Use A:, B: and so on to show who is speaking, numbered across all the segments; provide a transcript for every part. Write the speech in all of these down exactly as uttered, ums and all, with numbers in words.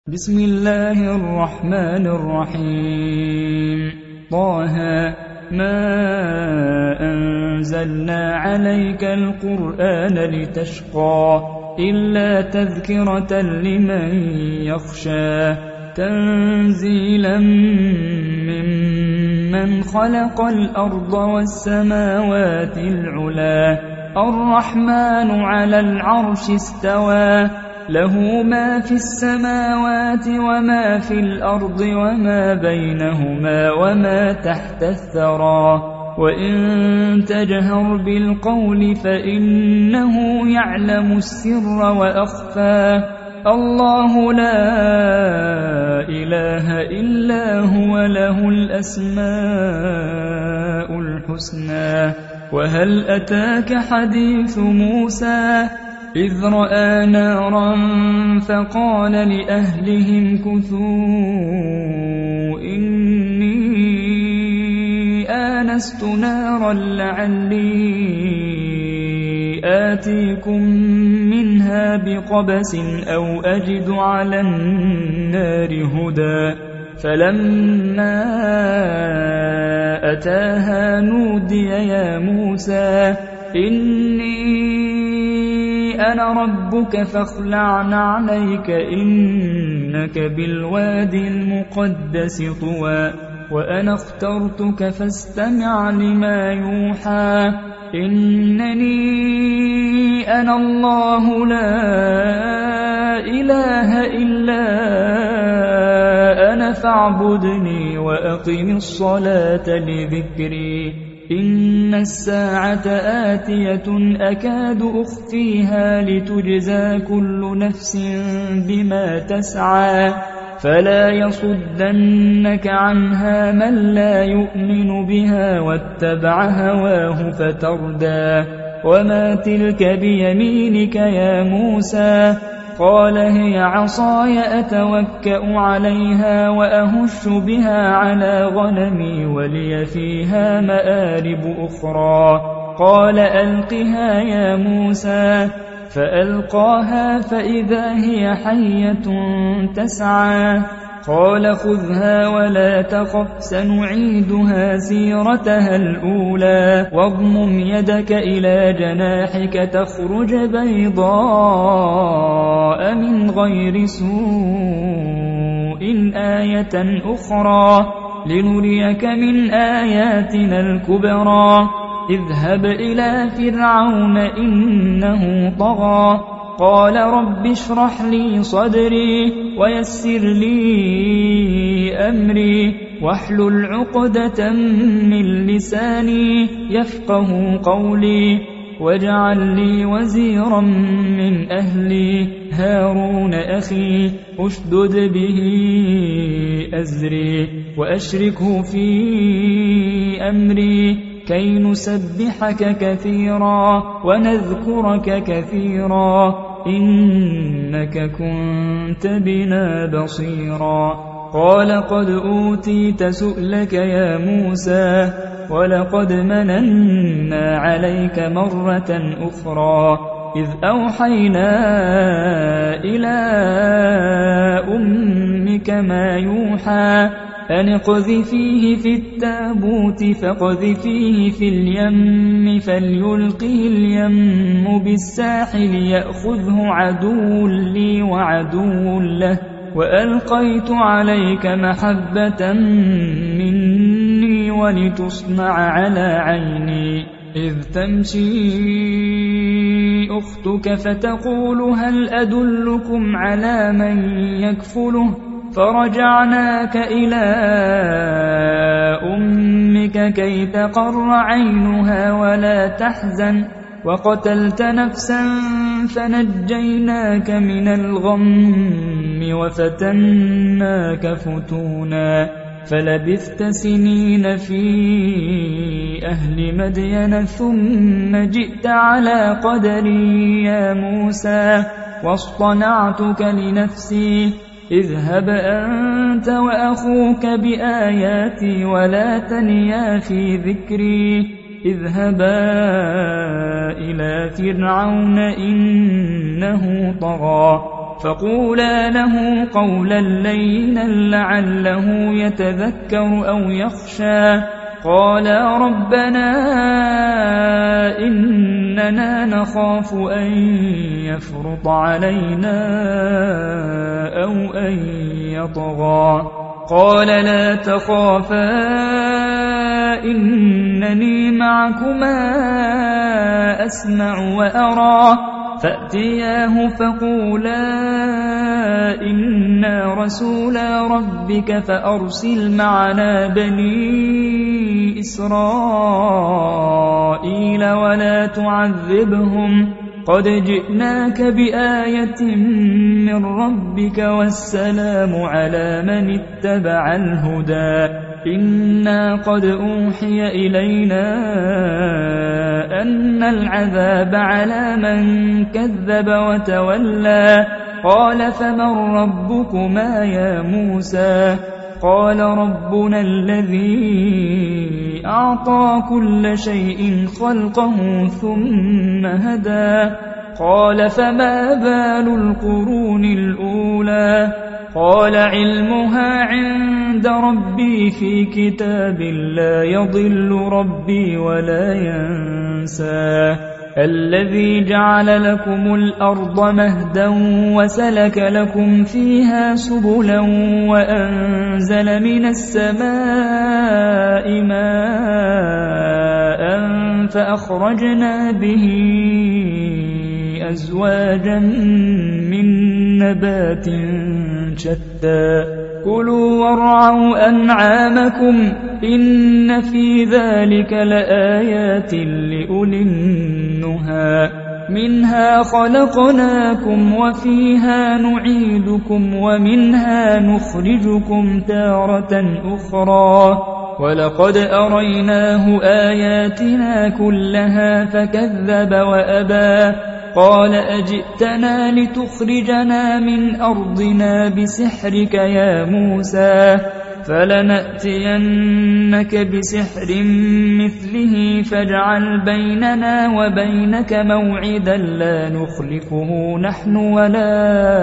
A: بسم الله الرحمن الرحيم طه ما أنزلنا عليك القرآن لتشقى إلا تذكرة لمن يخشى تنزيلا ممن خلق الأرض والسماوات العلا الرحمن على العرش استوى له ما في السماوات وما في الأرض وما بينهما وما تحت الثرى وإن تجهر بالقول فإنه يعلم السر وأخفى الله لا إله إلا هو له الأسماء الحسنى وهل أتاك حديث موسى إذ رأى نارا فقال لأهلهم كثوا إني آنست نارا لعلي آتيكم منها بقبس أو أجد على النار هدى فلما أتاها نودي يا موسى إني أنا ربك فاخلع عليك إنك بالوادي المقدس طوى وأنا اخترتك فاستمع لما يوحى إنني أنا الله لا إله إلا أنا فاعبدني وأقم الصلاة لذكري إن الساعة آتية أكاد أخفيها لتجزى كل نفس بما تسعى فلا يصدنك عنها من لا يؤمن بها واتبع هواه فتردى وما تلك بيمينك يا موسى قال هي عصاي أتوكأ عليها وأهش بها على غنمي ولي فيها مآرب أخرى قال ألقها يا موسى فألقاها فإذا هي حية تسعى قال خذها ولا تخف سنعيدها سيرتها الأولى واضمم يدك إلى جناحك تخرج بيضاء من غير سوء آية أخرى لنريك من آياتنا الكبرى اذهب إلى فرعون إنه طغى قال رب اشرح لي صدري ويسر لي أمري واحلل عقدة من لساني يفقه قولي واجعل لي وزيرا من أهلي هارون أخي أشدد به أزري وأشركه في أمري كي نسبحك كثيرا ونذكرك كثيرا إنك كنت بنا بصيرا قال قد أوتيت سؤلك يا موسى ولقد مننا عليك مرة أخرى إذ أوحينا إلى أمك ما يوحى أن اقذفيه في التابوت فاقذفيه في اليم فليلقه اليم بالساحل يأخذه عدو لي وعدو له وألقيت عليك محبة مني ولتصنع على عيني إذ تمشي أختك فتقول هل أدلكم على من يكفله فرجعناك إلى أمك كي تقر عينها ولا تحزن وقتلت نفسا فنجيناك من الغم وفتناك فتونا فلبثت سنين في أهل مدين ثم جئت على قدري يا موسى واصطنعتك لنفسي اذهب أنت وأخوك بآياتي ولا تنيا في ذكري اذهبا إلى فرعون إنه طغى فقولا له قولا لينا لعله يتذكر أو يخشى. قالا ربنا إننا نخاف أن يفرط علينا أو أن يطغى. قال لا تخافا إنني معكما أسمع وأرى. فأتياه فقولا إنا رسولا ربك فأرسل معنا بني إسرائيل ولا تعذبهم قد جئناك بآية من ربك والسلام على من اتبع الهدى. إنا قد أوحي إلينا أن العذاب على من كذب وتولى. قال فمن ربكما يا موسى؟ قال ربنا الذي أعطى كل شيء خلقه ثم هدى. قال فما بال القرون الأولى؟ قال علمها عند ربي في كتاب لا يضل ربي ولا ينسى. الذي جعل لكم الأرض مهدا وسلك لكم فيها سبلا وأنزل من السماء ماء فأخرجنا به أزواجا من نبات شتى. كلوا وارعوا أنعامكم إن في ذلك لآيات لأولي النهى. منها خلقناكم وفيها نعيدكم ومنها نخرجكم تارة أخرى. ولقد أريناه آياتنا كلها فكذب وأبى. قال أجئتنا لتخرجنا من أرضنا بسحرك يا موسى؟ فلنأتينك بسحر مثله فاجعل بيننا وبينك موعدا لا نخلفه نحن ولا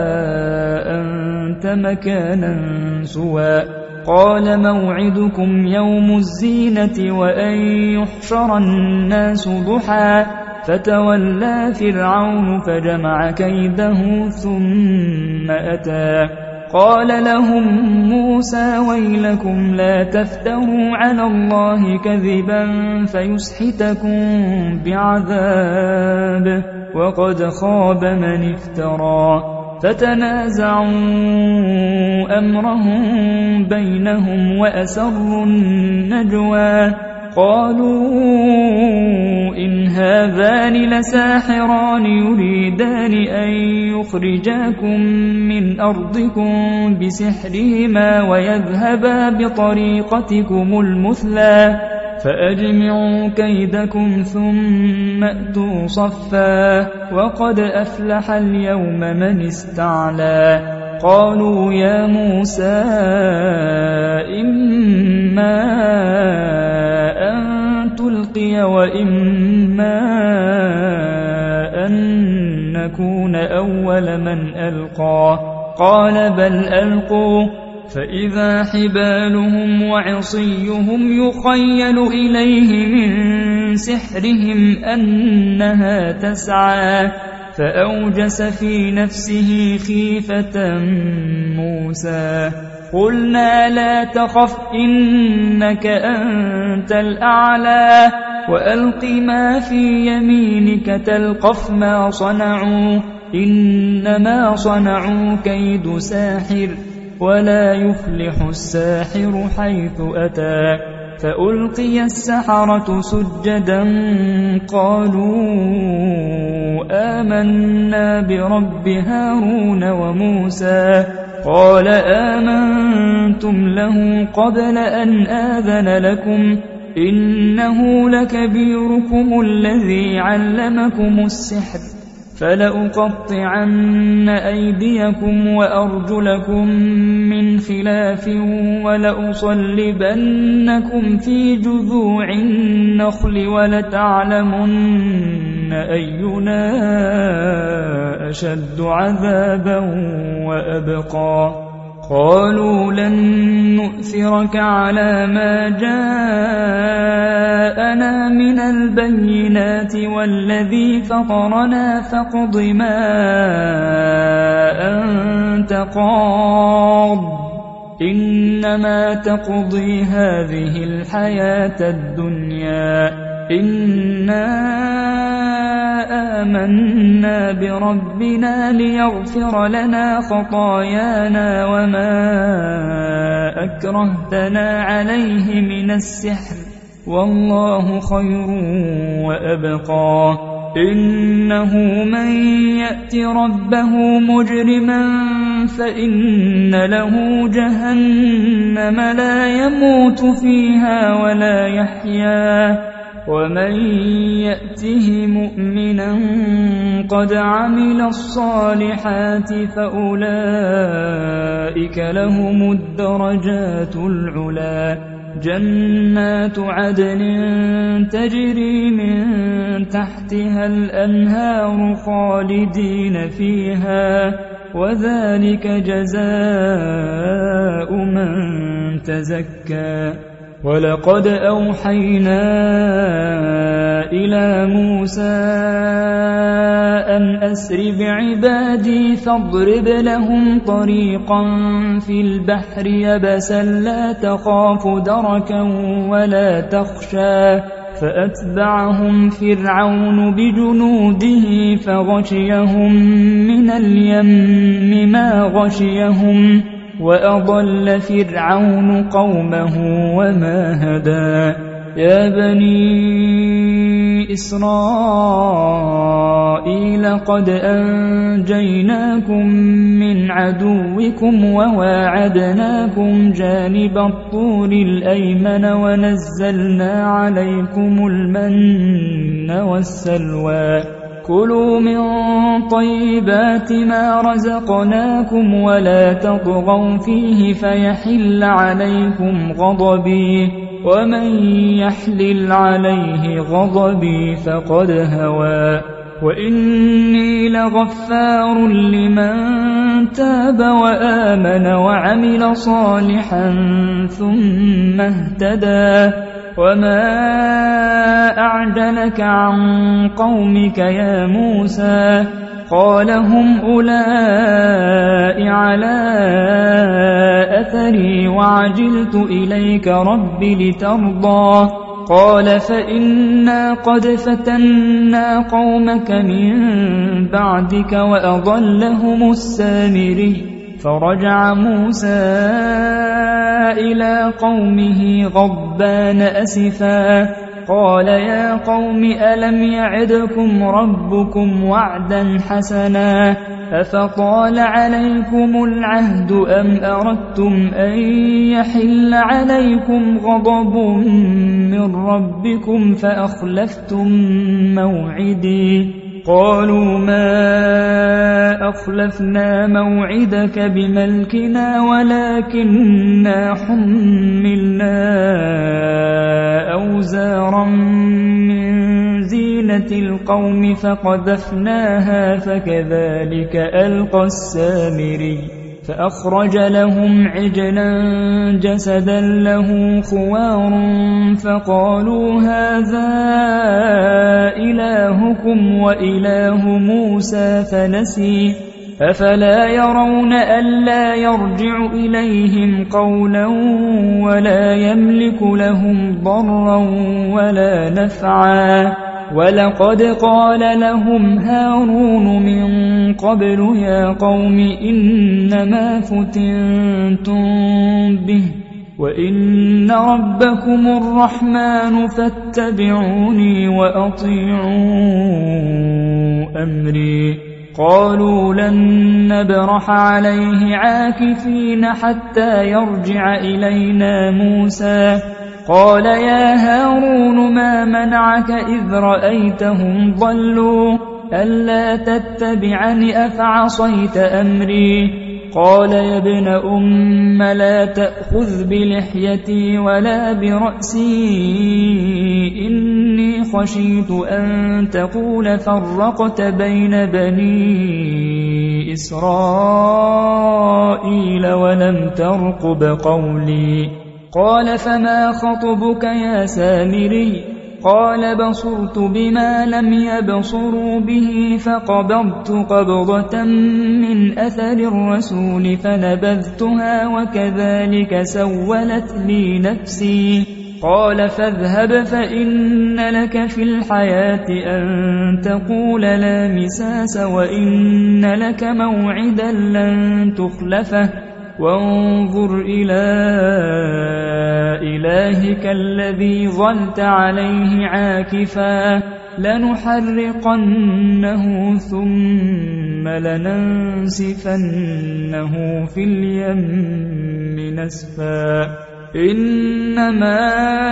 A: أنت مكانا سوى. قال موعدكم يوم الزينة وأن يحشر الناس ضحى. فتولى فرعون فجمع كيده ثم أتى. قال لهم موسى ويلكم لا تفتروا على الله كذبا فيسحتكم بعذاب وقد خاب من افترى. فتنازعوا أمرهم بينهم وأسروا النجوى. قالوا إن هذان لساحران يريدان أن يخرجاكم من أرضكم بسحرهما ويذهبا بطريقتكم المثلى فأجمعوا كيدكم ثم أتوا صفا وقد أفلح اليوم من استعلى. قالوا يا موسى إما أن تلقي وإما أن نكون أول من ألقى. قال بل ألقوا. فإذا حبالهم وعصيهم يخيل إليه من سحرهم أنها تسعى. فأوجس في نفسه خيفة موسى. قلنا لا تخف إنك أنت الأعلى وألق ما في يمينك تلقف ما صنعوا إنما صنعوا كيد ساحر ولا يفلح الساحر حيث أتى. فألقي السحرة سجدا قالوا آمنا برب هارون وموسى. قال آمنتم له قبل أن آذن لكم إنه لكبيركم الذي علمكم السحر فلأقطعن أيديكم وأرجلكم من خلاف ولأصلبنكم في جذوع النخل ولتعلمن أينا أشد عذابا وأبقى قالوا لن نؤثرك على ما جاءنا من البينات والذي فطرنا فاقض ما أنت قاض إنما تقضي هذه الحياة الدنيا إنا آمنا بربنا ليغفر لنا خطايانا وما أكرهتنا عليه من السحر والله خير وأبقى إنه من يأت ربه مجرما فإن له جهنم لا يموت فيها ولا يحيا ومن يأته مؤمنا قد عمل الصالحات فأولئك لهم الدرجات العلا جنات عدن تجري من تحتها الأنهار خالدين فيها وذلك جزاء من تزكى ولقد أوحينا إلى موسى أن أسر بعبادي فاضرب لهم طريقا في البحر يبسا لا تخاف دركا ولا تخشى فأتبعهم فرعون بجنوده فغشيهم من اليم ما غشيهم وأضل فرعون قومه وما هدى يا بني إسرائيل قد أنجيناكم من عدوكم وواعدناكم جانب الطور الأيمن ونزلنا عليكم المن والسلوى كلوا من طيبات ما رزقناكم ولا تطغوا فيه فيحل عليكم غضبي ومن يحلل عليه غضبي فقد هوى وإني لغفار لمن تاب وآمن وعمل صالحا ثم اهتدى وما أعجلك عن قومك يا موسى قال هم أولئك على أثري وعجلت إليك رب لترضى قال فإنا قد فتنا قومك من بعدك وأضلهم السامري فرجع موسى إلى قومه غضبان أسفا قال يا قوم ألم يعدكم ربكم وعدا حسنا أفطال عليكم العهد أم أردتم أن يحل عليكم غضب من ربكم فأخلفتم موعدي قالوا ما أخلفنا موعدك بملكنا ولكننا حملنا أوزارا من زينة القوم فقذفناها فكذلك ألقى السامري فأخرج لهم عجلا جسدا له خوار فقالوا هذا إلهكم وإله موسى فنسي أفلا يرون ألا يرجع إليهم قولا ولا يملك لهم ضرا ولا نفعا ولقد قال لهم هارون من قبل يا قوم إنما فتنتم به وإن ربكم الرحمن فاتبعوني وأطيعوا أمري قالوا لن نبرح عليه عاكفين حتى يرجع إلينا موسى قال يا هارون ما منعك إذ رأيتهم ضلوا ألا تتبعني أفعصيت أمري قال يا ابن أم لا تأخذ بلحيتي ولا برأسي إني خشيت أن تقول فرقت بين بني إسرائيل ولم ترقب قولي قال فما خطبك يا سامري قال بصرت بما لم يبصروا به فقبضت قبضة من أثر الرسول فنبذتها وكذلك سولت لي نفسي قال فاذهب فإن لك في الحياة أن تقول لا مساس وإن لك موعدا لن تخلفه وانظر إلى إلهك الذي ظلت عليه عاكفا لنحرقنه ثم لننسفنه في اليم نسفا إنما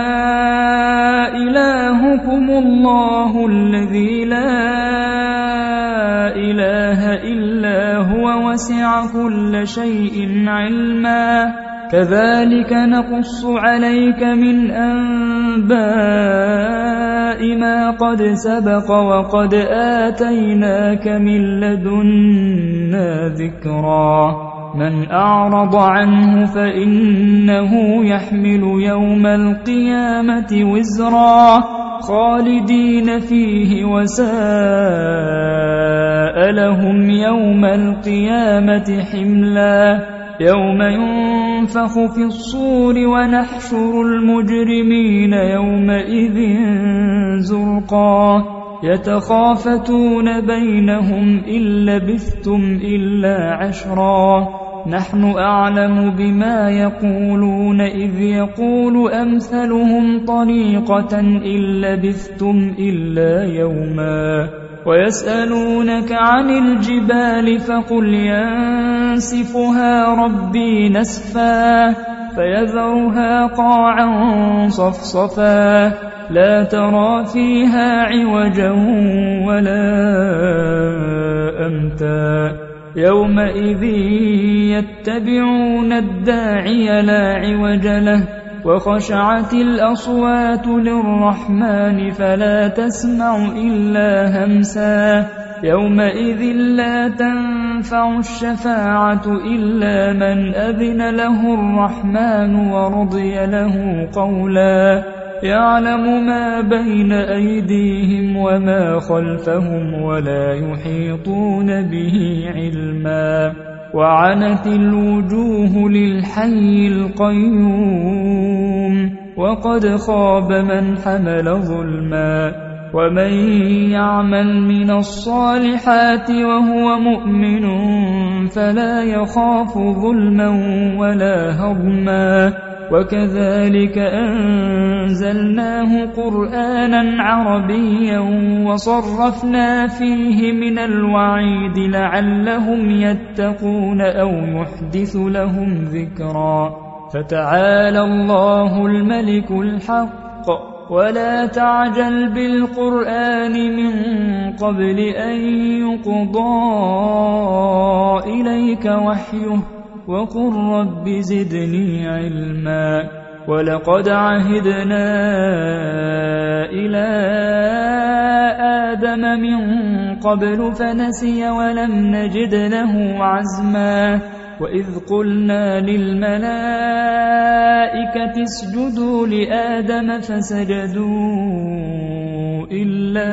A: إلهكم الله الذي لا إله إلا هو وسع كل شيء علما كذلك نقص عليك من أنباء ما قد سبق وقد آتيناك من لدنا ذكرا من أعرض عنه فإنه يحمل يوم القيامة وزرا خالدين فيه وساء لهم يوم القيامة حملا يوم ينفخ في الصور ونحشر المجرمين يومئذ زرقا يتخافتون بينهم إن لبثتم إلا عشرا نحن أعلم بما يقولون إذ يقول أمثلهم طريقة إن لبثتم إلا يوما ويسألونك عن الجبال فقل ينسفها ربي نسفا فيذرها قاعا صفصفا لا ترى فيها عوجا ولا أمتا يومئذ يتبعون الداعي لا عوج له وخشعت الأصوات للرحمن فلا تسمع إلا همسا يومئذ لا تنفع الشفاعة إلا من أذن له الرحمن ورضي له قولا يعلم ما بين أيديهم وما خلفهم ولا يحيطون به علما وعنت الوجوه للحي القيوم وقد خاب من حمل ظلما ومن يعمل من الصالحات وهو مؤمن فلا يخاف ظلما ولا هضما وكذلك أنزلناه قرآنا عربيا وصرفنا فيه من الوعيد لعلهم يتقون أو يحدث لهم ذكرا فتعالى الله الملك الحق ولا تعجل بالقرآن من قبل أن يقضى إليك وحيه وقل رب زدني علما ولقد عهدنا إلى آدم من قبل فنسي ولم نجد له عزما وإذ قلنا للملائكة اسجدوا لآدم فسجدوا إلا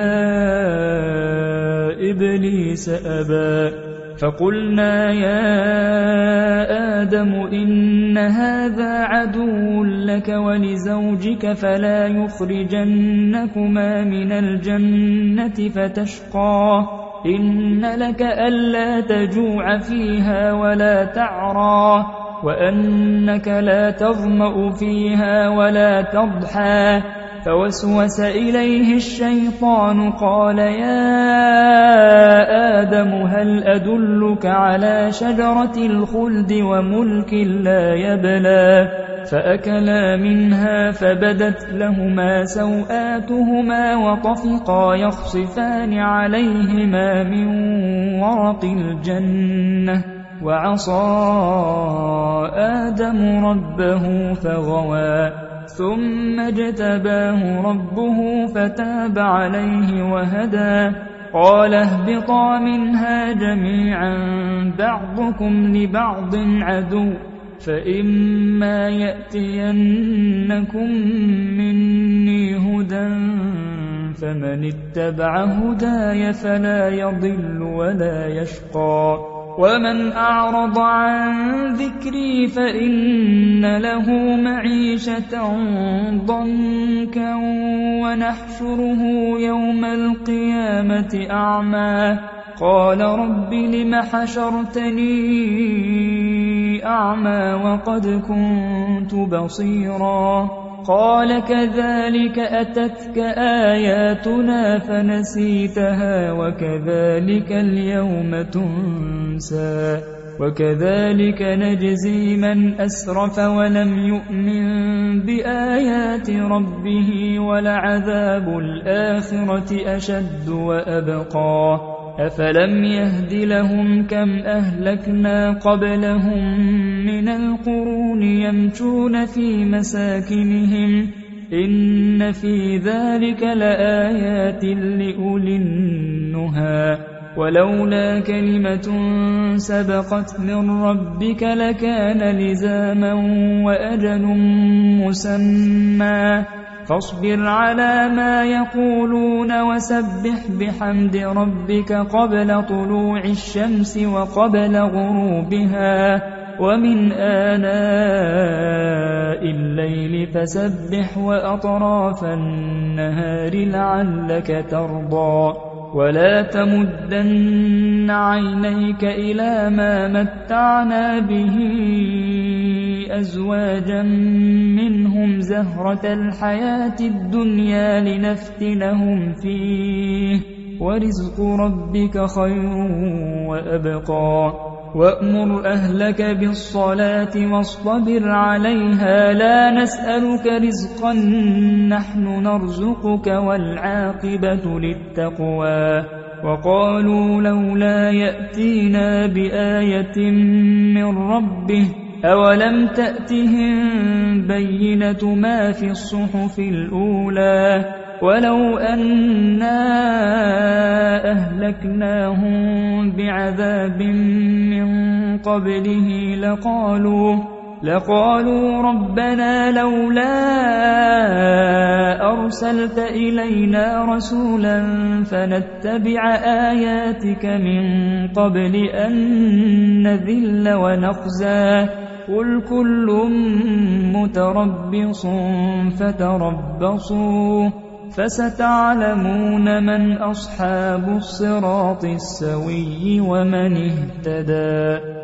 A: إبليس أبى فقلنا يا آدم إن هذا عدو لك ولزوجك فلا يخرجنكما من الجنة فتشقى إن لك ألا تجوع فيها ولا تعرى وأنك لا تظمأ فيها ولا تضحى فوسوس إليه الشيطان قال يا آدم هل أدلك على شجرة الخلد وملك لا يبلى فأكلا منها فبدت لهما سوآتهما وطفقا يخصفان عليهما من ورق الجنة وعصى آدم ربه فغوى ثم اجتباه ربه فتاب عليه وهدى قال اهبطا منها جميعا بعضكم لبعض عدو فإما يأتينكم مني هدى فمن اتبع هداي فلا يضل ولا يشقى ومن أعرض عن ذكري فإن له معيشة ضنكا ونحشره يوم القيامة أعمى قال رب لم حشرتني أعمى وقد كنت بصيرا قال كذلك أتتك آياتنا فنسيتها وكذلك اليوم تنسى وكذلك نجزي من أسرف ولم يؤمن بآيات ربه ولعذاب الآخرة أشد وأبقى أفلم يهد لهم كم أهلكنا قبلهم من القرون يمشون في مساكنهم إن في ذلك لآيات لأولي النهى ولولا كلمة سبقت من ربك لكان لزاما وأجل مسمى فاصبر على ما يقولون وسبح بحمد ربك قبل طلوع الشمس وقبل غروبها ومن آناء الليل فسبح وأطراف النهار لعلك ترضى ولا تمدن عينيك إلى ما متعنا به أزواجا منهم زهرة الحياة الدنيا لنفتنهم فيه ورزق ربك خير وأبقى وأمر أهلك بالصلاة واصطبر عليها لا نسألك رزقا نحن نرزقك والعاقبة للتقوى وقالوا لولا يأتينا بآية من ربه أولم تأتهم بينة ما في الصحف الأولى ولو أنا أهلكناهم بعذاب من قبله لقالوا لقالوا ربنا لولا أرسلت إلينا رسولا فنتبع آياتك من قبل أن نذل ونخزى قل كل متربص فتربصوا فستعلمون من أصحاب الصراط السوي ومن اهتدى.